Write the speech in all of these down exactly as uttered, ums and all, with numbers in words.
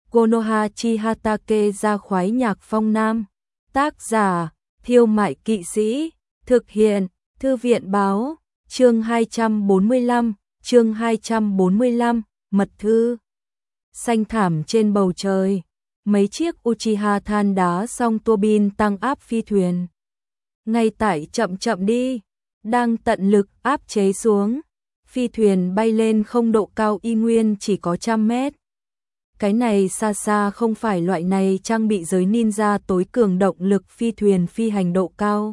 Konoha Chihatake ra khoái nhạc phong nam. Tác giả, Thiêu Mại Kỵ Sĩ. Thực hiện, Thư viện báo. Chương hai trăm bốn mươi lăm, chương hai trăm bốn mươi lăm, mật thư. Xanh thảm trên bầu trời, mấy chiếc Uchiha than đá song tua bin tăng áp phi thuyền. Ngay tại chậm chậm đi, đang tận lực áp chế xuống. Phi thuyền bay lên không độ cao y nguyên chỉ có trăm mét. Cái này xa xa không phải loại này trang bị giới ninja tối cường động lực phi thuyền phi hành độ cao.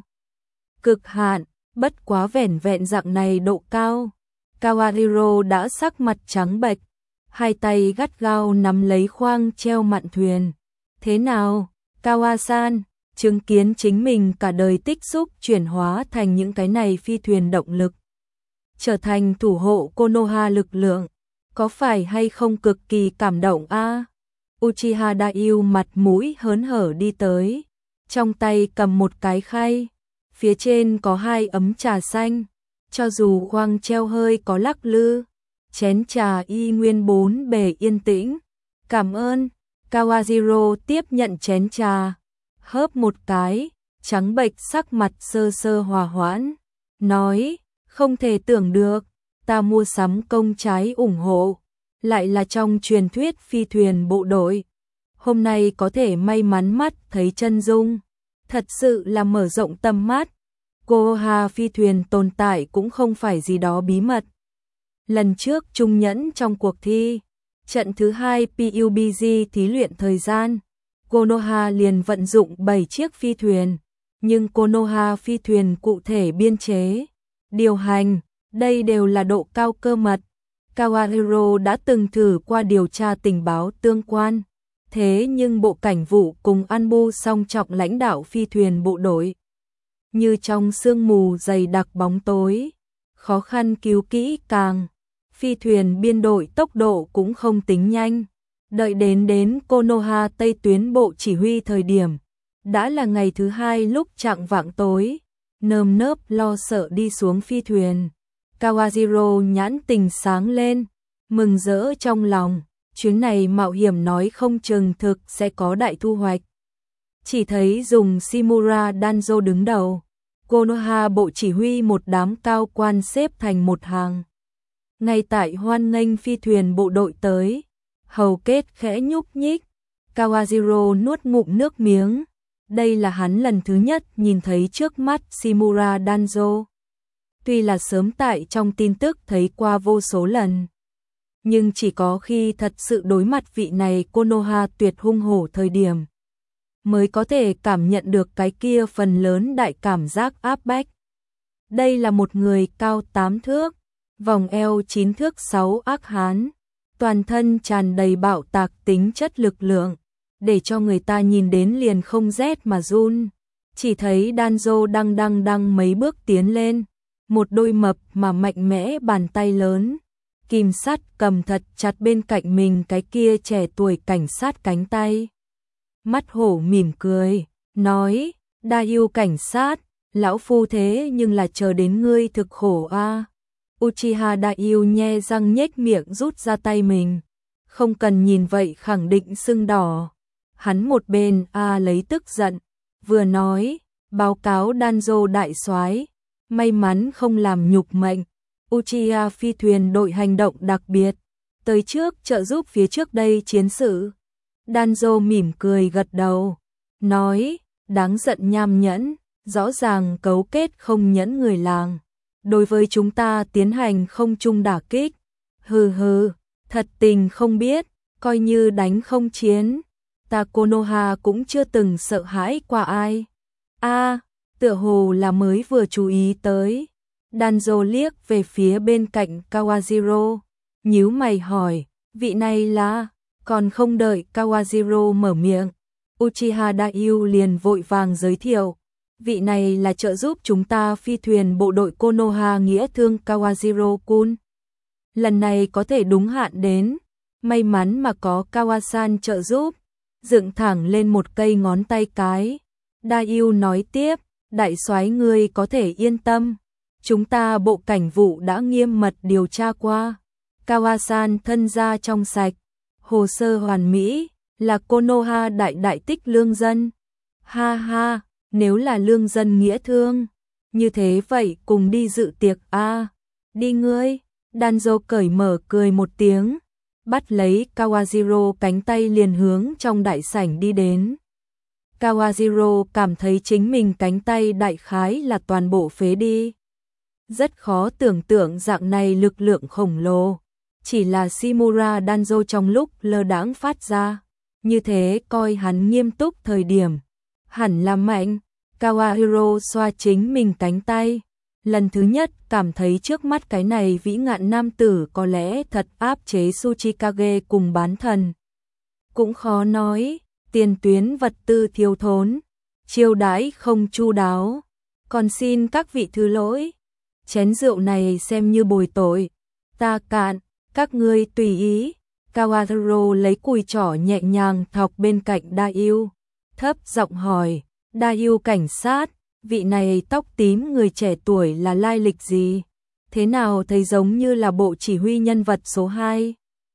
Cực hạn, bất quá vẻn vẹn dạng này độ cao. Kawahiro đã sắc mặt trắng bệch, hai tay gắt gao nắm lấy khoang treo mạn thuyền. Thế nào, Kawasan, chứng kiến chính mình cả đời tích xúc chuyển hóa thành những cái này phi thuyền động lực, trở thành thủ hộ Konoha lực lượng, có phải hay không cực kỳ cảm động a? À? Uchiha Daioh mặt mũi hớn hở đi tới, trong tay cầm một cái khay, phía trên có hai ấm trà xanh, cho dù khoang treo hơi có lắc lư, chén trà y nguyên bốn bề yên tĩnh. Cảm ơn. Kawahiro tiếp nhận chén trà, hớp một cái, trắng bệch sắc mặt sơ sơ hòa hoãn, nói, không thể tưởng được, ta mua sắm công trái ủng hộ, lại là trong truyền thuyết phi thuyền bộ đội. Hôm nay có thể may mắn mắt thấy chân dung, thật sự là mở rộng tầm mắt. Konoha phi thuyền tồn tại cũng không phải gì đó bí mật. Lần trước trung nhẫn trong cuộc thi, trận thứ hai pê u bê giê thí luyện thời gian, Konoha liền vận dụng bảy chiếc phi thuyền, nhưng Konoha phi thuyền cụ thể biên chế, điều hành, đây đều là độ cao cơ mật. Kawahiro đã từng thử qua điều tra tình báo tương quan, thế nhưng Bộ Cảnh vụ cùng Anbu song trọng lãnh đạo phi thuyền bộ đội. Như trong sương mù dày đặc bóng tối, khó khăn cứu kỹ càng, phi thuyền biên đội tốc độ cũng không tính nhanh. Đợi đến đến Konoha Tây tuyến bộ chỉ huy thời điểm, đã là ngày thứ hai lúc chạng vạng tối, nơm nớp lo sợ đi xuống phi thuyền. Kawahiro nhãn tình sáng lên, mừng rỡ trong lòng, chuyến này mạo hiểm nói không chừng thực sẽ có đại thu hoạch. Chỉ thấy dùng Shimura Danzo đứng đầu, Konoha bộ chỉ huy một đám cao quan xếp thành một hàng. Ngay tại hoan nghênh phi thuyền bộ đội tới, hầu kết khẽ nhúc nhích, Kawahiro nuốt ngụm nước miếng. Đây là hắn lần thứ nhất nhìn thấy trước mắt Shimura Danzo. Tuy là sớm tại trong tin tức thấy qua vô số lần, nhưng chỉ có khi thật sự đối mặt vị này Konoha tuyệt hung hổ thời điểm, mới có thể cảm nhận được cái kia phần lớn đại cảm giác áp bách. Đây là một người cao tám thước, vòng eo chín thước sáu ác hán, toàn thân tràn đầy bạo tạc tính chất lực lượng, để cho người ta nhìn đến liền không rét mà run. Chỉ thấy Danzo đang đang đang mấy bước tiến lên, một đôi mập mà mạnh mẽ bàn tay lớn, kìm sắt cầm thật chặt bên cạnh mình cái kia trẻ tuổi cảnh sát cánh tay. Mắt hổ mỉm cười, nói, Daioh cảnh sát, lão phu thế nhưng là chờ đến ngươi thực khổ a. À. Uchiha Daioh nhe răng nhếch miệng rút ra tay mình, không cần nhìn vậy khẳng định sưng đỏ. Hắn một bên a à lấy tức giận, vừa nói, báo cáo Danzo đại soái, may mắn không làm nhục mệnh. Uchiha phi thuyền đội hành động đặc biệt, tới trước trợ giúp phía trước đây chiến sự. Danzo mỉm cười gật đầu, nói, đáng giận nham nhẫn, rõ ràng cấu kết không nhẫn người làng, đối với chúng ta tiến hành không chung đả kích. Hừ hừ, thật tình không biết, coi như đánh không chiến, ta Konoha cũng chưa từng sợ hãi qua ai. A, à, tựa hồ là mới vừa chú ý tới. Danzo liếc về phía bên cạnh Kawahiro, nhíu mày hỏi, vị này là... Còn không đợi Kawahiro mở miệng, Uchiha Daioh liền vội vàng giới thiệu, vị này là trợ giúp chúng ta phi thuyền bộ đội Konoha nghĩa thương Kawahiro-kun. Lần này có thể đúng hạn đến, may mắn mà có Kawasan trợ giúp, dựng thẳng lên một cây ngón tay cái. Daioh nói tiếp, đại soái ngươi có thể yên tâm, chúng ta bộ cảnh vụ đã nghiêm mật điều tra qua. Kawasan thân gia trong sạch, hồ sơ hoàn mỹ, là Konoha đại đại tích lương dân. Ha ha, nếu là lương dân nghĩa thương, như thế vậy cùng đi dự tiệc a. À, đi ngươi. Danzo cởi mở cười một tiếng, bắt lấy Kawajiro cánh tay liền hướng trong đại sảnh đi đến. Kawajiro cảm thấy chính mình cánh tay đại khái là toàn bộ phế đi. Rất khó tưởng tượng dạng này lực lượng khổng lồ, chỉ là Shimura Danzo trong lúc lơ đãng phát ra, như thế coi hắn nghiêm túc thời điểm, hẳn là mạnh. Kawahiro xoa chính mình cánh tay, lần thứ nhất cảm thấy trước mắt cái này vĩ ngạn nam tử có lẽ thật áp chế Tsuchikage cùng bán thần. Cũng khó nói, tiền tuyến vật tư thiếu thốn, chiêu đãi không chu đáo, còn xin các vị thứ lỗi. Chén rượu này xem như bồi tội, ta cạn, các ngươi tùy ý. Kawahiro lấy cùi trỏ nhẹ nhàng thọc bên cạnh Daiju, thấp giọng hỏi, Daiju cảnh sát, vị này tóc tím người trẻ tuổi là lai lịch gì? Thế nào thấy giống như là bộ chỉ huy nhân vật số hai?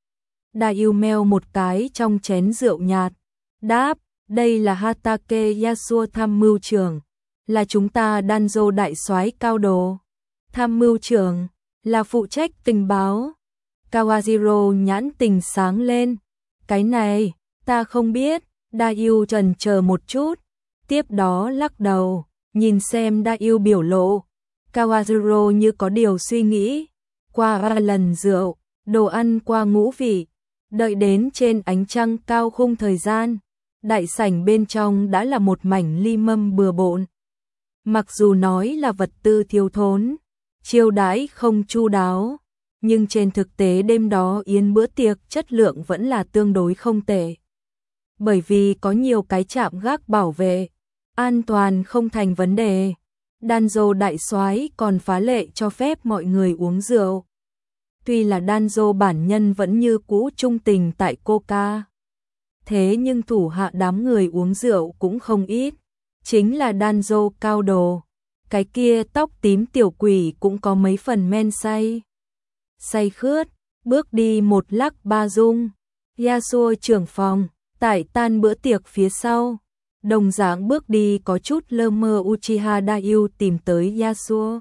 Daiju meo một cái trong chén rượu nhạt, đáp, đây là Hatake Yasuo tham mưu trưởng, là chúng ta Danzo đại soái cao đồ. Tham mưu trưởng, là phụ trách tình báo. Kawajiro nhãn tình sáng lên, cái này, ta không biết. Daiju chần chờ một chút, tiếp đó lắc đầu, nhìn xem Daiju biểu lộ. Kawajiro như có điều suy nghĩ, qua ba lần rượu, đồ ăn qua ngũ vị, đợi đến trên ánh trăng cao khung thời gian, đại sảnh bên trong đã là một mảnh ly mâm bừa bộn. Mặc dù nói là vật tư thiếu thốn, chiêu đãi không chu đáo, nhưng trên thực tế đêm đó yến bữa tiệc chất lượng vẫn là tương đối không tệ. Bởi vì có nhiều cái trạm gác bảo vệ, an toàn không thành vấn đề. Danzo đại soái còn phá lệ cho phép mọi người uống rượu. Tuy là Danzo bản nhân vẫn như cũ trung tình tại Coca, thế nhưng thủ hạ đám người uống rượu cũng không ít. Chính là Danzo cao đồ, cái kia tóc tím tiểu quỷ cũng có mấy phần men say. Say khướt, bước đi một lắc ba rung. Yasuo trưởng phòng, tại tan bữa tiệc phía sau, đồng dạng bước đi có chút lơ mơ. Uchiha Daiju tìm tới Yasuo.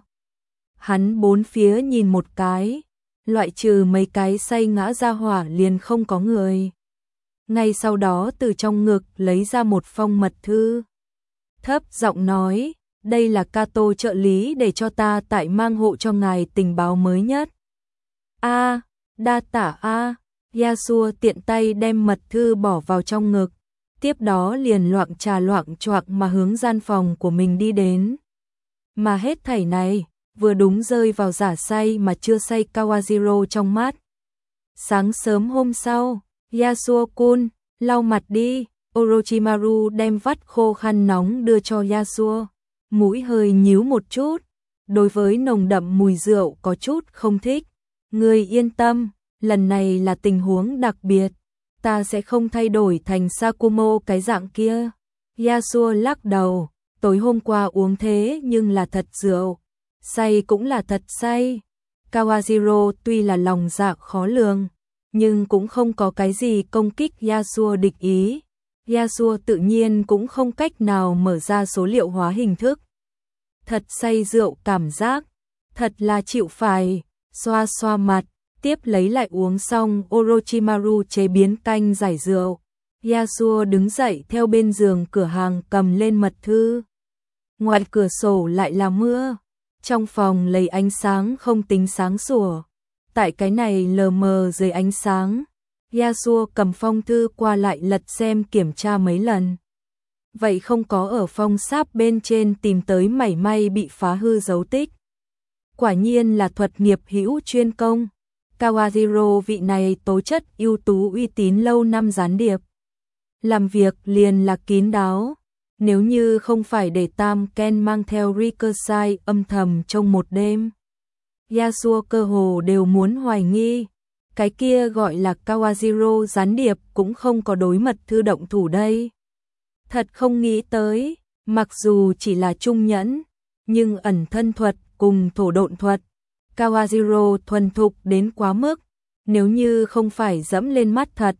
Hắn bốn phía nhìn một cái, loại trừ mấy cái say ngã ra hỏa liền không có người. Ngay sau đó từ trong ngực lấy ra một phong mật thư, thấp giọng nói, đây là Kato trợ lý để cho ta tại mang hộ cho ngài tình báo mới nhất. A, đa tả a. Yasuo tiện tay đem mật thư bỏ vào trong ngực, tiếp đó liền loạng trà loạng choạng mà hướng gian phòng của mình đi đến. Mà hết thảy này, vừa đúng rơi vào giả say mà chưa say Kawajiro trong mắt. Sáng sớm hôm sau, Yasuo-kun, lau mặt đi. Orochimaru đem vắt khô khăn nóng đưa cho Yasuo, mũi hơi nhíu một chút, đối với nồng đậm mùi rượu có chút không thích. Ngươi yên tâm, lần này là tình huống đặc biệt, ta sẽ không thay đổi thành Sakumo cái dạng kia. Yasuo lắc đầu, tối hôm qua uống thế nhưng là thật rượu, say cũng là thật say. Kawajiro tuy là lòng dạ khó lường, nhưng cũng không có cái gì công kích Yasuo địch ý. Yasuo tự nhiên cũng không cách nào mở ra số liệu hóa hình thức. Thật say rượu cảm giác, thật là chịu phải, xoa xoa mặt, tiếp lấy lại uống xong. Orochimaru chế biến canh giải rượu. Yasuo đứng dậy theo bên giường cửa hàng cầm lên mật thư. Ngoài cửa sổ lại là mưa, trong phòng lấy ánh sáng không tính sáng sủa. Tại cái này lờ mờ dưới ánh sáng, Yasuo cầm phong thư qua lại lật xem kiểm tra mấy lần. Vậy không có ở phong sáp bên trên tìm tới mảy may bị phá hư dấu tích. Quả nhiên là thuật nghiệp hữu chuyên công. Kawajiro vị này tố chất ưu tú uy tín lâu năm gián điệp. Làm việc liền là kín đáo. Nếu như không phải để Tam Ken mang theo Rikosai âm thầm trong một đêm, Yasuo cơ hồ đều muốn hoài nghi. Cái kia gọi là Kawajiro gián điệp cũng không có đối mật thư động thủ đây. Thật không nghĩ tới, mặc dù chỉ là trung nhẫn, nhưng ẩn thân thuật cùng thổ độn thuật, Kawajiro thuần thục đến quá mức. Nếu như không phải dẫm lên mắt thật,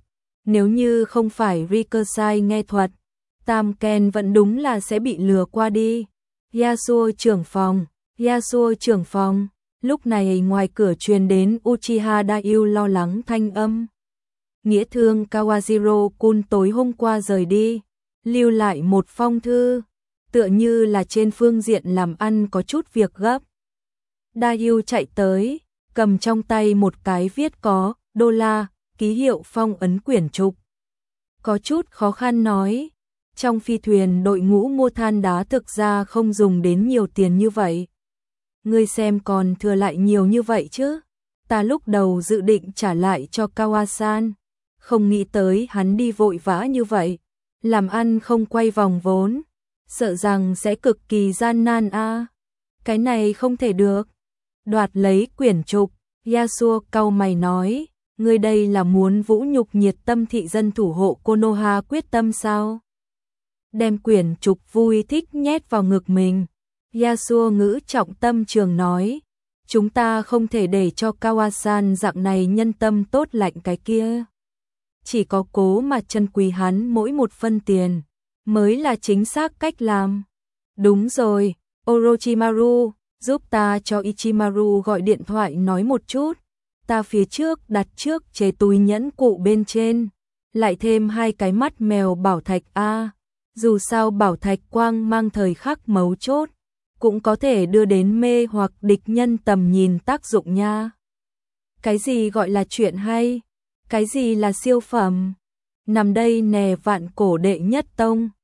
Nếu như không phải Ricochet nghe thuật, Tam Ken vẫn đúng là sẽ bị lừa qua đi. Yasuo trưởng phòng, Yasuo trưởng phòng, lúc này ngoài cửa truyền đến Uchiha Daioh lo lắng thanh âm. Nghĩa thương Kawajiro-kun tối hôm qua rời đi, lưu lại một phong thư, tựa như là trên phương diện làm ăn có chút việc gấp. Daioh chạy tới, cầm trong tay một cái viết có đô la, ký hiệu phong ấn quyển trục. Có chút khó khăn nói, trong phi thuyền đội ngũ mua than đá thực ra không dùng đến nhiều tiền như vậy. Ngươi xem còn thừa lại nhiều như vậy chứ? Ta lúc đầu dự định trả lại cho Kawasan, không nghĩ tới hắn đi vội vã như vậy, làm ăn không quay vòng vốn, sợ rằng sẽ cực kỳ gian nan a. À. Cái này không thể được. Đoạt lấy quyển trục, Yasuo cau mày nói, ngươi đây là muốn vũ nhục nhiệt tâm thị dân thủ hộ Konoha quyết tâm sao? Đem quyển trục vui thích nhét vào ngực mình. Yasuo ngữ trọng tâm trường nói, chúng ta không thể để cho Kawasan dạng này nhân tâm tốt lạnh cái kia. Chỉ có cố mà trân quý hắn mỗi một phân tiền, mới là chính xác cách làm. Đúng rồi, Orochimaru, giúp ta cho Ichimaru gọi điện thoại nói một chút. Ta phía trước đặt trước chế túi nhẫn cụ bên trên, lại thêm hai cái mắt mèo bảo thạch A. Dù sao bảo thạch quang mang thời khắc mấu chốt, cũng có thể đưa đến mê hoặc địch nhân tầm nhìn tác dụng nha. Cái gì gọi là chuyện hay? Cái gì là siêu phẩm? Nằm đây nè vạn cổ đệ nhất tông.